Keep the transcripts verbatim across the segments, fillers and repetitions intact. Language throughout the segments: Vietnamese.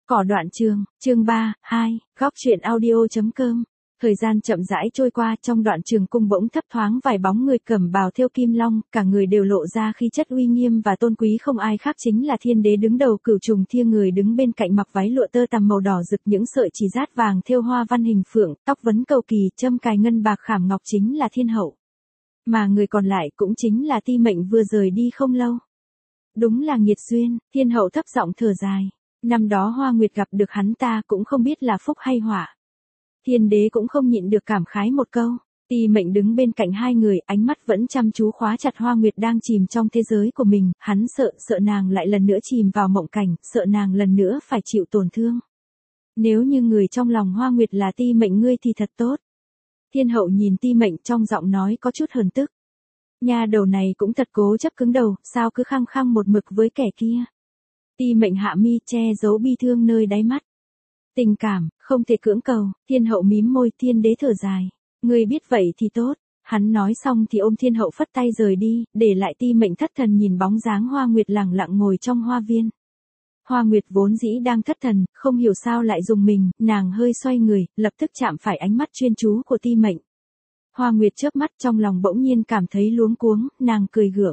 Cỏ đoạn trường, chương ba, hai, góc truyện audio.com. Thời gian chậm rãi trôi qua, trong đoạn trường cung bỗng thấp thoáng vài bóng người cẩm bào thêu kim long, cả người đều lộ ra khí chất uy nghiêm và tôn quý, không ai khác chính là thiên đế đứng đầu Cửu Trùng Thiên. Người đứng bên cạnh mặc váy lụa tơ tằm màu đỏ rực, những sợi chỉ dát vàng thêu hoa văn hình phượng, tóc vấn cầu kỳ, châm cài ngân bạc khảm ngọc chính là thiên hậu. Mà người còn lại cũng chính là Ti Mệnh vừa rời đi không lâu. Đúng là nghiệt duyên, thiên hậu thấp giọng thở dài. Năm đó Hoa Nguyệt gặp được hắn ta cũng không biết là phúc hay họa. Thiên đế cũng không nhịn được cảm khái một câu. Ti Mệnh đứng bên cạnh hai người, ánh mắt vẫn chăm chú khóa chặt Hoa Nguyệt đang chìm trong thế giới của mình, hắn sợ, sợ nàng lại lần nữa chìm vào mộng cảnh, sợ nàng lần nữa phải chịu tổn thương. Nếu như người trong lòng Hoa Nguyệt là Ti Mệnh ngươi thì thật tốt. Thiên hậu nhìn Ti Mệnh trong giọng nói có chút hờn tức. Nha đầu này cũng thật cố chấp cứng đầu, sao cứ khăng khăng một mực với kẻ kia. Ti Mệnh hạ mi che giấu bi thương nơi đáy mắt. Tình cảm, không thể cưỡng cầu, thiên hậu mím môi, thiên đế thở dài. Ngươi biết vậy thì tốt. Hắn nói xong thì ôm thiên hậu phất tay rời đi, để lại Ti Mệnh thất thần nhìn bóng dáng Hoa Nguyệt lẳng lặng ngồi trong hoa viên. Hoa Nguyệt vốn dĩ đang thất thần, không hiểu sao lại dùng mình, nàng hơi xoay người, lập tức chạm phải ánh mắt chuyên chú của Ti Mệnh. Hoa Nguyệt chớp mắt, trong lòng bỗng nhiên cảm thấy luống cuống, nàng cười gượng.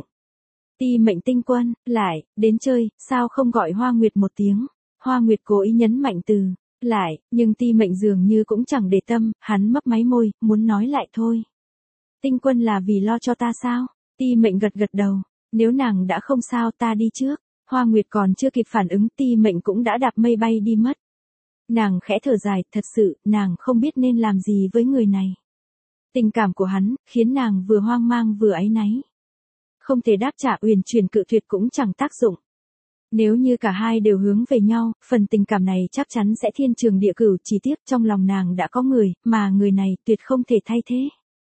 Ti Mệnh tinh quân, lại, đến chơi, sao không gọi Hoa Nguyệt một tiếng? Hoa Nguyệt cố ý nhấn mạnh từ, lại, nhưng Ti Mệnh dường như cũng chẳng để tâm, hắn mấp máy môi, muốn nói lại thôi. Tinh quân là vì lo cho ta sao? Ti Mệnh gật gật đầu, nếu nàng đã không sao ta đi trước. Hoa Nguyệt còn chưa kịp phản ứng, Ti Mệnh cũng đã đạp mây bay đi mất. Nàng khẽ thở dài, thật sự, nàng không biết nên làm gì với người này. Tình cảm của hắn, khiến nàng vừa hoang mang vừa áy náy. Không thể đáp trả, uyển chuyển cự tuyệt cũng chẳng tác dụng. Nếu như cả hai đều hướng về nhau, phần tình cảm này chắc chắn sẽ thiên trường địa cửu, chỉ tiếc trong lòng nàng đã có người, mà người này tuyệt không thể thay thế.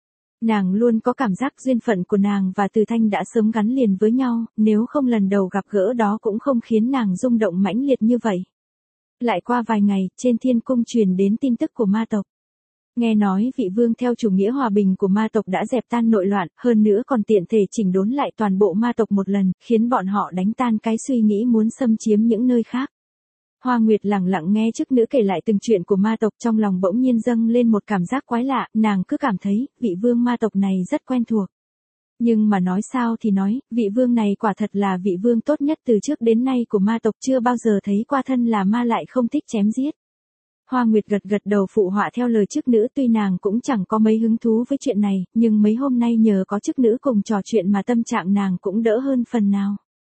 Nàng luôn có cảm giác duyên phận của nàng và Từ Thanh đã sớm gắn liền với nhau, nếu không lần đầu gặp gỡ đó cũng không khiến nàng rung động mãnh liệt như vậy. Lại qua vài ngày, trên thiên cung truyền đến tin tức của ma tộc. Nghe nói vị vương theo chủ nghĩa hòa bình của ma tộc đã dẹp tan nội loạn, hơn nữa còn tiện thể chỉnh đốn lại toàn bộ ma tộc một lần, khiến bọn họ đánh tan cái suy nghĩ muốn xâm chiếm những nơi khác. Hoa Nguyệt lặng lặng nghe chức nữ kể lại từng chuyện của ma tộc, trong lòng bỗng nhiên dâng lên một cảm giác quái lạ, nàng cứ cảm thấy, vị vương ma tộc này rất quen thuộc. Nhưng mà nói sao thì nói, vị vương này quả thật là vị vương tốt nhất từ trước đến nay của ma tộc, chưa bao giờ thấy qua thân là ma lại không thích chém giết. Hoa Nguyệt gật gật đầu phụ họa theo lời chức nữ, tuy nàng cũng chẳng có mấy hứng thú với chuyện này, nhưng mấy hôm nay nhờ có chức nữ cùng trò chuyện mà tâm trạng nàng cũng đỡ hơn phần nào.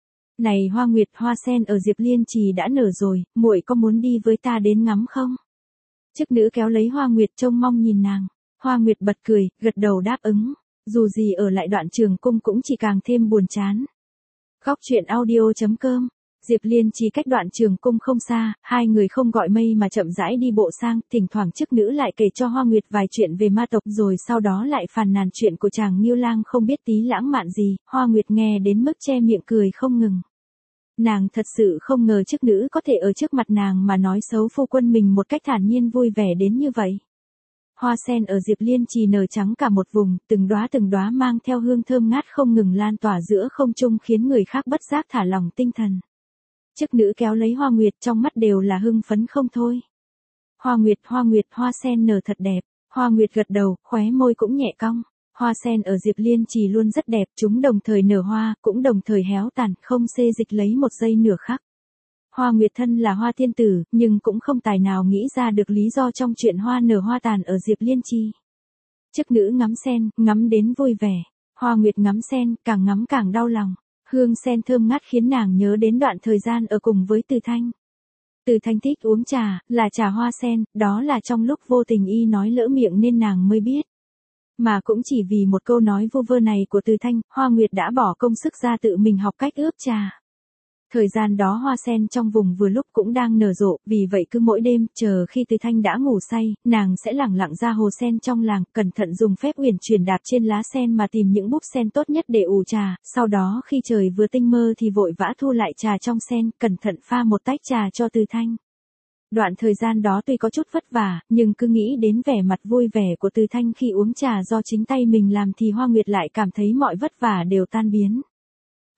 Này Hoa Nguyệt, hoa sen ở Diệp Liên Trì đã nở rồi, muội có muốn đi với ta đến ngắm không? Chức nữ kéo lấy Hoa Nguyệt trông mong nhìn nàng. Hoa Nguyệt bật cười, gật đầu đáp ứng. Dù gì ở lại đoạn trường cung cũng chỉ càng thêm buồn chán. Góc truyện audio.com. Diệp Liên Trì cách đoạn trường cung không xa, hai người không gọi mây mà chậm rãi đi bộ sang, thỉnh thoảng chức nữ lại kể cho Hoa Nguyệt vài chuyện về ma tộc, rồi sau đó lại phàn nàn chuyện của chàng Nghiêu Lang không biết tí lãng mạn gì. Hoa Nguyệt nghe đến mức che miệng cười không ngừng. Nàng thật sự không ngờ chức nữ có thể ở trước mặt nàng mà nói xấu phu quân mình một cách thản nhiên vui vẻ đến như vậy. Hoa sen ở Diệp Liên Trì nở trắng cả một vùng, từng đóa từng đóa mang theo hương thơm ngát không ngừng lan tỏa giữa không trung, khiến người khác bất giác thả lỏng tinh thần. Chức nữ kéo lấy Hoa Nguyệt, trong mắt đều là hưng phấn không thôi. Hoa Nguyệt, Hoa Nguyệt, hoa sen nở thật đẹp. Hoa Nguyệt gật đầu, khóe môi cũng nhẹ cong. Hoa sen ở Diệp Liên Trì luôn rất đẹp, chúng đồng thời nở hoa, cũng đồng thời héo tàn, không xê dịch lấy một giây nửa khắc. Hoa Nguyệt thân là hoa tiên tử, nhưng cũng không tài nào nghĩ ra được lý do trong chuyện hoa nở hoa tàn ở Diệp Liên Trì. Chức nữ ngắm sen, ngắm đến vui vẻ. Hoa Nguyệt ngắm sen, càng ngắm càng đau lòng. Hương sen thơm ngát khiến nàng nhớ đến đoạn thời gian ở cùng với Từ Thanh. Từ Thanh thích uống trà, là trà hoa sen, đó là trong lúc vô tình y nói lỡ miệng nên nàng mới biết. Mà cũng chỉ vì một câu nói vu vơ này của Từ Thanh, Hoa Nguyệt đã bỏ công sức ra tự mình học cách ướp trà. Thời gian đó hoa sen trong vùng vừa lúc cũng đang nở rộ, vì vậy cứ mỗi đêm, chờ khi Từ Thanh đã ngủ say, nàng sẽ lẳng lặng ra hồ sen trong làng, cẩn thận dùng phép uyển chuyển đạp trên lá sen mà tìm những búp sen tốt nhất để ủ trà, sau đó khi trời vừa tinh mơ thì vội vã thu lại trà trong sen, cẩn thận pha một tách trà cho Từ Thanh. Đoạn thời gian đó tuy có chút vất vả, nhưng cứ nghĩ đến vẻ mặt vui vẻ của Từ Thanh khi uống trà do chính tay mình làm thì Hoa Nguyệt lại cảm thấy mọi vất vả đều tan biến.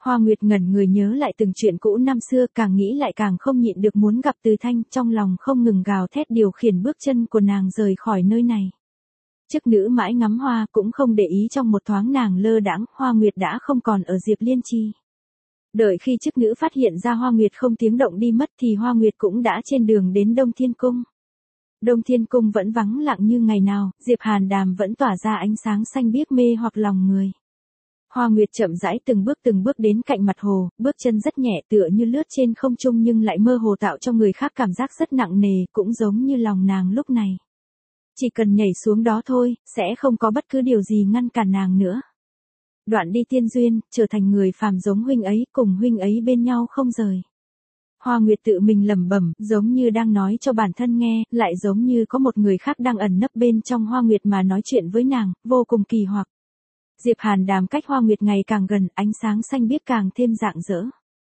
Hoa Nguyệt ngẩn người nhớ lại từng chuyện cũ năm xưa, càng nghĩ lại càng không nhịn được muốn gặp Từ Thanh, trong lòng không ngừng gào thét điều khiển bước chân của nàng rời khỏi nơi này. Chức nữ mãi ngắm hoa cũng không để ý, trong một thoáng nàng lơ đãng, Hoa Nguyệt đã không còn ở Diệp Liên Chi. Đợi khi chức nữ phát hiện ra Hoa Nguyệt không tiếng động đi mất thì Hoa Nguyệt cũng đã trên đường đến Đông Thiên Cung. Đông Thiên Cung vẫn vắng lặng như ngày nào, Diệp Hàn Đàm vẫn tỏa ra ánh sáng xanh biếc mê hoặc lòng người. Hoa Nguyệt chậm rãi từng bước từng bước đến cạnh mặt hồ, bước chân rất nhẹ tựa như lướt trên không trung nhưng lại mơ hồ tạo cho người khác cảm giác rất nặng nề, cũng giống như lòng nàng lúc này. Chỉ cần nhảy xuống đó thôi, sẽ không có bất cứ điều gì ngăn cản nàng nữa. Đoạn đi tiên duyên, trở thành người phàm giống huynh ấy, cùng huynh ấy bên nhau không rời. Hoa Nguyệt tự mình lẩm bẩm, giống như đang nói cho bản thân nghe, lại giống như có một người khác đang ẩn nấp bên trong Hoa Nguyệt mà nói chuyện với nàng, vô cùng kỳ hoặc. Diệp Hàn Đàm cách Hoa Nguyệt ngày càng gần, ánh sáng xanh biếc càng thêm rạng rỡ.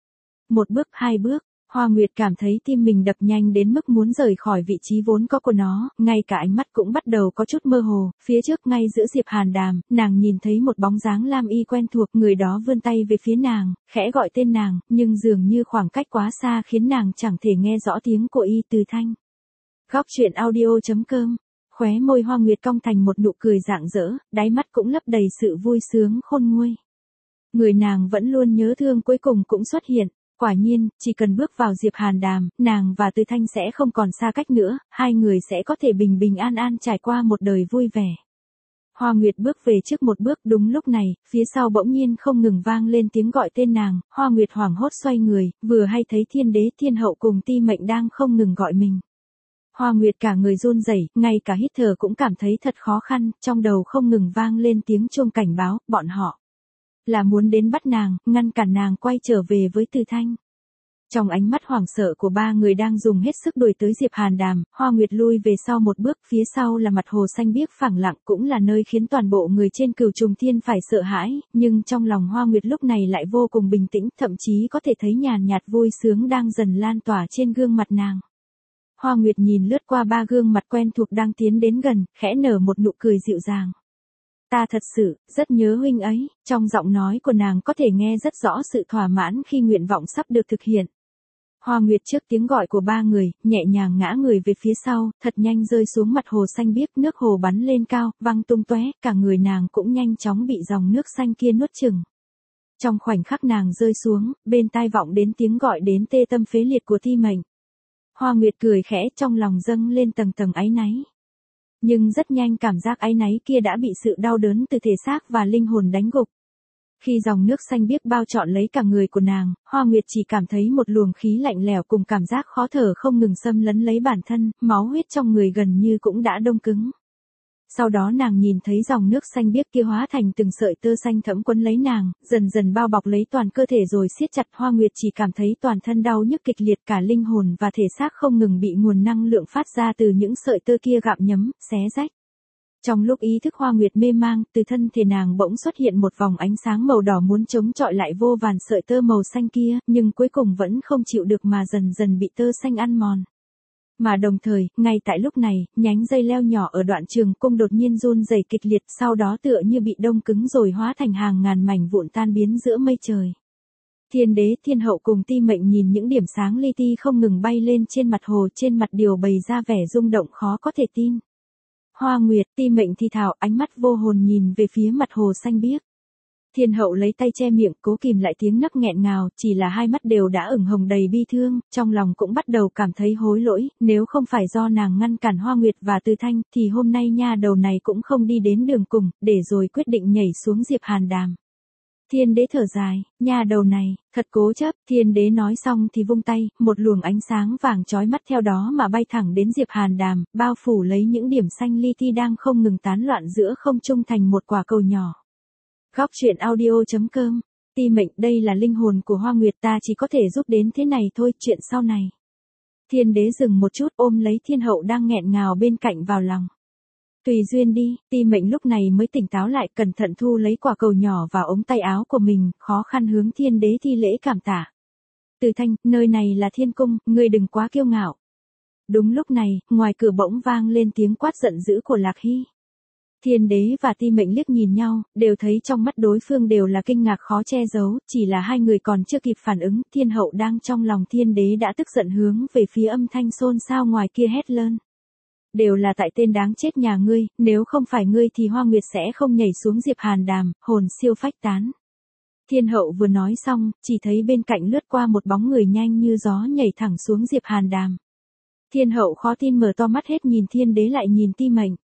Một bước, hai bước, Hoa Nguyệt cảm thấy tim mình đập nhanh đến mức muốn rời khỏi vị trí vốn có của nó, ngay cả ánh mắt cũng bắt đầu có chút mơ hồ. Phía trước ngay giữa Diệp Hàn Đàm, nàng nhìn thấy một bóng dáng lam y quen thuộc, người đó vươn tay về phía nàng, khẽ gọi tên nàng, nhưng dường như khoảng cách quá xa khiến nàng chẳng thể nghe rõ tiếng của y. Từ Thanh. Góc truyện audio chấm com. Khóe môi Hoa Nguyệt cong thành một nụ cười rạng rỡ, đáy mắt cũng lấp đầy sự vui sướng khôn nguôi. Người nàng vẫn luôn nhớ thương cuối cùng cũng xuất hiện. Quả nhiên, chỉ cần bước vào Diệp Hàn Đàm, nàng và Từ Thanh sẽ không còn xa cách nữa, hai người sẽ có thể bình bình an an trải qua một đời vui vẻ. Hoa Nguyệt bước về trước một bước, đúng lúc này, phía sau bỗng nhiên không ngừng vang lên tiếng gọi tên nàng, Hoa Nguyệt hoảng hốt xoay người, vừa hay thấy Thiên Đế Thiên Hậu cùng Ti Mệnh đang không ngừng gọi mình. Hoa Nguyệt cả người run rẩy, ngay cả hít thở cũng cảm thấy thật khó khăn, trong đầu không ngừng vang lên tiếng chuông cảnh báo, bọn họ là muốn đến bắt nàng, ngăn cản nàng quay trở về với Từ Thanh. Trong ánh mắt hoảng sợ của ba người đang dùng hết sức đuổi tới Diệp Hàn Đàm, Hoa Nguyệt lui về sau một bước, phía sau là mặt hồ xanh biếc phẳng lặng, cũng là nơi khiến toàn bộ người trên Cửu Trùng Thiên phải sợ hãi, nhưng trong lòng Hoa Nguyệt lúc này lại vô cùng bình tĩnh, thậm chí có thể thấy nhàn nhạt vui sướng đang dần lan tỏa trên gương mặt nàng. Hoa Nguyệt nhìn lướt qua ba gương mặt quen thuộc đang tiến đến gần, khẽ nở một nụ cười dịu dàng. Ta thật sự, rất nhớ huynh ấy, trong giọng nói của nàng có thể nghe rất rõ sự thỏa mãn khi nguyện vọng sắp được thực hiện. Hoa Nguyệt trước tiếng gọi của ba người, nhẹ nhàng ngã người về phía sau, thật nhanh rơi xuống mặt hồ xanh biếc, nước hồ bắn lên cao, văng tung tóe, cả người nàng cũng nhanh chóng bị dòng nước xanh kia nuốt chửng. Trong khoảnh khắc nàng rơi xuống, bên tai vọng đến tiếng gọi đến tê tâm phế liệt của Ti Mệnh. Hoa Nguyệt cười khẽ, trong lòng dâng lên tầng tầng áy náy. Nhưng rất nhanh cảm giác áy náy kia đã bị sự đau đớn từ thể xác và linh hồn đánh gục. Khi dòng nước xanh biếc bao trọn lấy cả người của nàng, Hoa Nguyệt chỉ cảm thấy một luồng khí lạnh lẽo cùng cảm giác khó thở không ngừng xâm lấn lấy bản thân, máu huyết trong người gần như cũng đã đông cứng. Sau đó nàng nhìn thấy dòng nước xanh biếc kia hóa thành từng sợi tơ xanh thẫm quấn lấy nàng, dần dần bao bọc lấy toàn cơ thể rồi siết chặt. Hoa Nguyệt chỉ cảm thấy toàn thân đau nhức kịch liệt, cả linh hồn và thể xác không ngừng bị nguồn năng lượng phát ra từ những sợi tơ kia gặm nhấm, xé rách. Trong lúc ý thức Hoa Nguyệt mê mang, từ thân thể nàng bỗng xuất hiện một vòng ánh sáng màu đỏ muốn chống chọi lại vô vàn sợi tơ màu xanh kia, nhưng cuối cùng vẫn không chịu được mà dần dần bị tơ xanh ăn mòn. Mà đồng thời, ngay tại lúc này, nhánh dây leo nhỏ ở đoạn trường cung đột nhiên run rẩy kịch liệt, sau đó tựa như bị đông cứng rồi hóa thành hàng ngàn mảnh vụn tan biến giữa mây trời. Thiên Đế Thiên Hậu cùng Ti Mệnh nhìn những điểm sáng li ti không ngừng bay lên trên mặt hồ, trên mặt đều bày ra vẻ rung động khó có thể tin. Hoa Nguyệt, Ti Mệnh thì thào, ánh mắt vô hồn nhìn về phía mặt hồ xanh biếc. Thiên Hậu lấy tay che miệng, cố kìm lại tiếng nấc nghẹn ngào, chỉ là hai mắt đều đã ửng hồng đầy bi thương, trong lòng cũng bắt đầu cảm thấy hối lỗi, nếu không phải do nàng ngăn cản Hoa Nguyệt và Từ Thanh, thì hôm nay nha đầu này cũng không đi đến đường cùng, để rồi quyết định nhảy xuống Diệp Hàn Đàm. Thiên Đế thở dài, nha đầu này, thật cố chấp. Thiên Đế nói xong thì vung tay, một luồng ánh sáng vàng chói mắt theo đó mà bay thẳng đến Diệp Hàn Đàm, bao phủ lấy những điểm xanh li ti đang không ngừng tán loạn giữa không trung thành một quả cầu nhỏ. Góc truyện audio chấm com. Ti Mệnh, đây là linh hồn của Hoa Nguyệt, ta chỉ có thể giúp đến thế này thôi, chuyện sau này. Thiên Đế dừng một chút, ôm lấy Thiên Hậu đang nghẹn ngào bên cạnh vào lòng. Tùy duyên đi. Ti Mệnh lúc này mới tỉnh táo lại, cẩn thận thu lấy quả cầu nhỏ vào ống tay áo của mình, khó khăn hướng Thiên Đế thi lễ cảm tạ. Từ Thanh, nơi này là Thiên Cung, ngươi đừng quá kiêu ngạo. Đúng lúc này, ngoài cửa bỗng vang lên tiếng quát giận dữ của Lạc Hy. Thiên đế và Ti Mệnh liếc nhìn nhau, đều thấy trong mắt đối phương đều là kinh ngạc khó che giấu, chỉ là hai người còn chưa kịp phản ứng, Thiên hậu đang trong lòng Thiên đế đã tức giận hướng về phía âm thanh xôn xao ngoài kia hét lớn. Đều là tại tên đáng chết nhà ngươi, nếu không phải ngươi thì Hoa Nguyệt sẽ không nhảy xuống Diệp Hàn Đàm, hồn siêu phách tán. Thiên hậu vừa nói xong, chỉ thấy bên cạnh lướt qua một bóng người nhanh như gió nhảy thẳng xuống Diệp Hàn Đàm. Thiên hậu khó tin mở to mắt hết nhìn Thiên đế lại nhìn Ti Mệnh.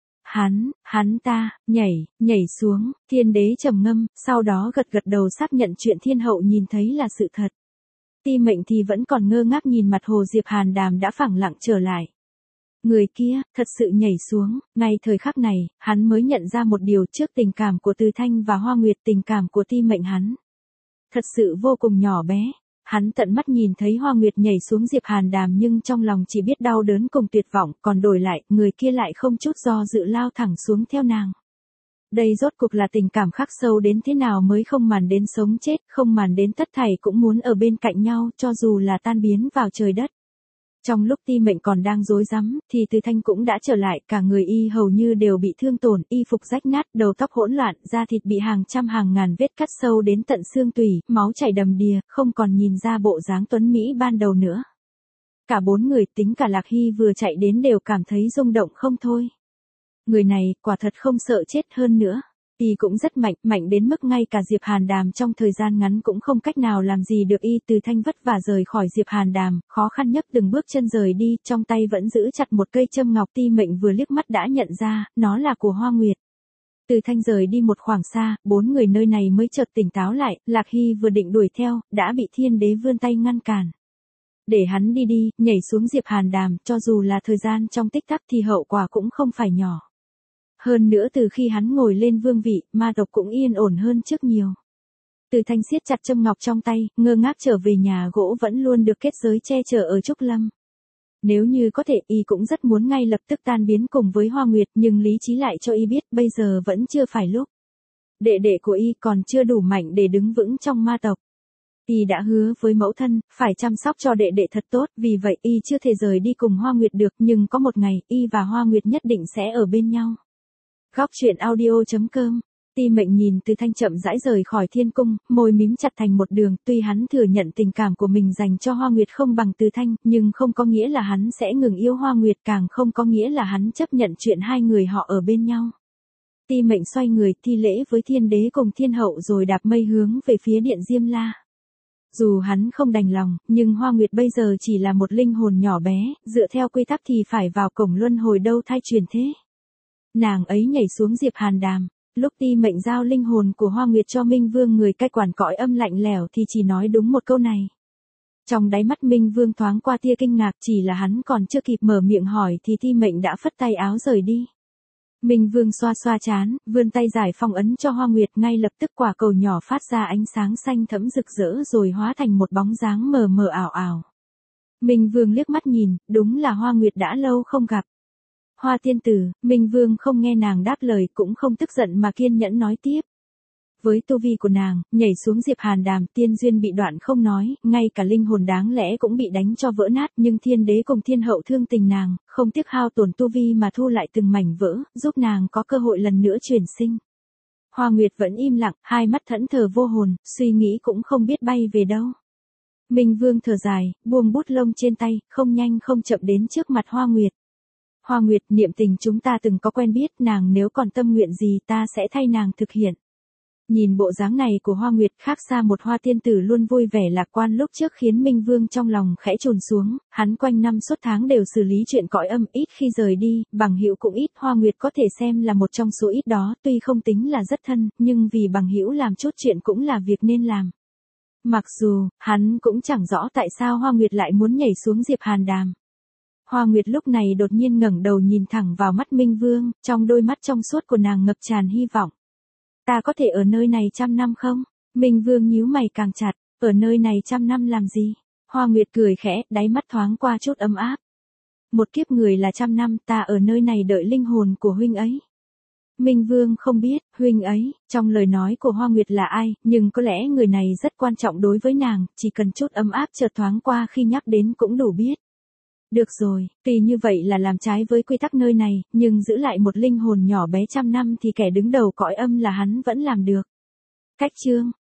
Hắn, hắn ta, nhảy, nhảy xuống, Thiên đế trầm ngâm, sau đó gật gật đầu xác nhận chuyện Thiên hậu nhìn thấy là sự thật. Ti Mệnh thì vẫn còn ngơ ngác nhìn mặt hồ Diệp Hàn Đàm đã phẳng lặng trở lại. Người kia, thật sự nhảy xuống, ngay thời khắc này, hắn mới nhận ra một điều trước tình cảm của Từ Thanh và Hoa Nguyệt tình cảm của Ti Mệnh hắn. Thật sự vô cùng nhỏ bé. Hắn tận mắt nhìn thấy Hoa Nguyệt nhảy xuống Diệp Hàn Đàm nhưng trong lòng chỉ biết đau đớn cùng tuyệt vọng, còn đổi lại, người kia lại không chút do dự lao thẳng xuống theo nàng. Đây rốt cuộc là tình cảm khắc sâu đến thế nào mới không màng đến sống chết, không màng đến tất thảy cũng muốn ở bên cạnh nhau cho dù là tan biến vào trời đất. Trong lúc Ti Mệnh còn đang rối rắm, thì Từ Thanh cũng đã trở lại, cả người y hầu như đều bị thương tổn, y phục rách nát, đầu tóc hỗn loạn, da thịt bị hàng trăm hàng ngàn vết cắt sâu đến tận xương tủy, máu chảy đầm đìa, không còn nhìn ra bộ dáng tuấn mỹ ban đầu nữa. Cả bốn người tính cả Lạc Hy vừa chạy đến đều cảm thấy rung động không thôi. Người này, quả thật không sợ chết hơn nữa. Y cũng rất mạnh, mạnh đến mức ngay cả Diệp Hàn Đàm trong thời gian ngắn cũng không cách nào làm gì được y. Từ Thanh vất vả rời khỏi Diệp Hàn Đàm, khó khăn nhấc từng bước chân rời đi, trong tay vẫn giữ chặt một cây châm ngọc. Ti Mệnh vừa liếc mắt đã nhận ra, nó là của Hoa Nguyệt. Từ Thanh rời đi một khoảng xa, bốn người nơi này mới chợt tỉnh táo lại, Lạc Hy vừa định đuổi theo, đã bị Thiên đế vươn tay ngăn cản. Để hắn đi đi, nhảy xuống Diệp Hàn Đàm, cho dù là thời gian trong tích tắc thì hậu quả cũng không phải nhỏ. Hơn nữa từ khi hắn ngồi lên vương vị, ma tộc cũng yên ổn hơn trước nhiều. Từ Thanh siết chặt châm ngọc trong tay, ngơ ngác trở về nhà gỗ vẫn luôn được kết giới che chở ở Trúc Lâm. Nếu như có thể, y cũng rất muốn ngay lập tức tan biến cùng với Hoa Nguyệt, nhưng lý trí lại cho y biết bây giờ vẫn chưa phải lúc. Đệ đệ của y còn chưa đủ mạnh để đứng vững trong ma tộc. Y đã hứa với mẫu thân, phải chăm sóc cho đệ đệ thật tốt, vì vậy y chưa thể rời đi cùng Hoa Nguyệt được, nhưng có một ngày, y và Hoa Nguyệt nhất định sẽ ở bên nhau. Góc truyện audio chấm com. Ti Mệnh nhìn Từ Thanh chậm rãi rời khỏi thiên cung, môi mím chặt thành một đường, tuy hắn thừa nhận tình cảm của mình dành cho Hoa Nguyệt không bằng Từ Thanh, nhưng không có nghĩa là hắn sẽ ngừng yêu Hoa Nguyệt, càng không có nghĩa là hắn chấp nhận chuyện hai người họ ở bên nhau. Ti Mệnh xoay người thi lễ với Thiên đế cùng Thiên hậu rồi đạp mây hướng về phía điện Diêm La. Dù hắn không đành lòng, nhưng Hoa Nguyệt bây giờ chỉ là một linh hồn nhỏ bé, dựa theo quy tắc thì phải vào cổng luân hồi đâu thai truyền thế. Nàng ấy nhảy xuống Diệp Hàn Đàm, lúc Ti Mệnh giao linh hồn của Hoa Nguyệt cho Minh Vương người cai quản cõi âm lạnh lẽo thì chỉ nói đúng một câu này. Trong đáy mắt Minh Vương thoáng qua tia kinh ngạc, chỉ là hắn còn chưa kịp mở miệng hỏi thì Ti Mệnh đã phất tay áo rời đi. Minh Vương xoa xoa trán, vươn tay giải phong ấn cho Hoa Nguyệt, ngay lập tức quả cầu nhỏ phát ra ánh sáng xanh thẫm rực rỡ rồi hóa thành một bóng dáng mờ mờ ảo ảo. Minh Vương liếc mắt nhìn, đúng là Hoa Nguyệt đã lâu không gặp. Hoa tiên tử, Minh Vương không nghe nàng đáp lời cũng không tức giận mà kiên nhẫn nói tiếp. Với tu vi của nàng, nhảy xuống Diệp Hàn Đàm, tiên duyên bị đoạn không nói, ngay cả linh hồn đáng lẽ cũng bị đánh cho vỡ nát, nhưng Thiên đế cùng Thiên hậu thương tình nàng, không tiếc hao tổn tu vi mà thu lại từng mảnh vỡ, giúp nàng có cơ hội lần nữa chuyển sinh. Hoa Nguyệt vẫn im lặng, hai mắt thẫn thờ vô hồn, suy nghĩ cũng không biết bay về đâu. Minh Vương thở dài, buông bút lông trên tay, không nhanh không chậm đến trước mặt Hoa Nguyệt. Hoa Nguyệt, niệm tình chúng ta từng có quen biết, nàng nếu còn tâm nguyện gì ta sẽ thay nàng thực hiện. Nhìn bộ dáng này của Hoa Nguyệt khác xa một hoa tiên tử luôn vui vẻ lạc quan lúc trước khiến Minh Vương trong lòng khẽ trồn xuống, hắn quanh năm suốt tháng đều xử lý chuyện cõi âm, ít khi rời đi, bằng hữu cũng ít, Hoa Nguyệt có thể xem là một trong số ít đó, tuy không tính là rất thân, nhưng vì bằng hữu làm chút chuyện cũng là việc nên làm. Mặc dù, hắn cũng chẳng rõ tại sao Hoa Nguyệt lại muốn nhảy xuống Diệp Hàn Đàm. Hoa Nguyệt lúc này đột nhiên ngẩng đầu nhìn thẳng vào mắt Minh Vương, trong đôi mắt trong suốt của nàng ngập tràn hy vọng. Ta có thể ở nơi này trăm năm không? Minh Vương nhíu mày càng chặt, ở nơi này trăm năm làm gì? Hoa Nguyệt cười khẽ, đáy mắt thoáng qua chút ấm áp. Một kiếp người là trăm năm, ta ở nơi này đợi linh hồn của huynh ấy. Minh Vương không biết, huynh ấy, trong lời nói của Hoa Nguyệt là ai, nhưng có lẽ người này rất quan trọng đối với nàng, chỉ cần chút ấm áp chợt thoáng qua khi nhắc đến cũng đủ biết. Được rồi, tuy như vậy là làm trái với quy tắc nơi này, nhưng giữ lại một linh hồn nhỏ bé trăm năm thì kẻ đứng đầu cõi âm là hắn vẫn làm được. Cách chương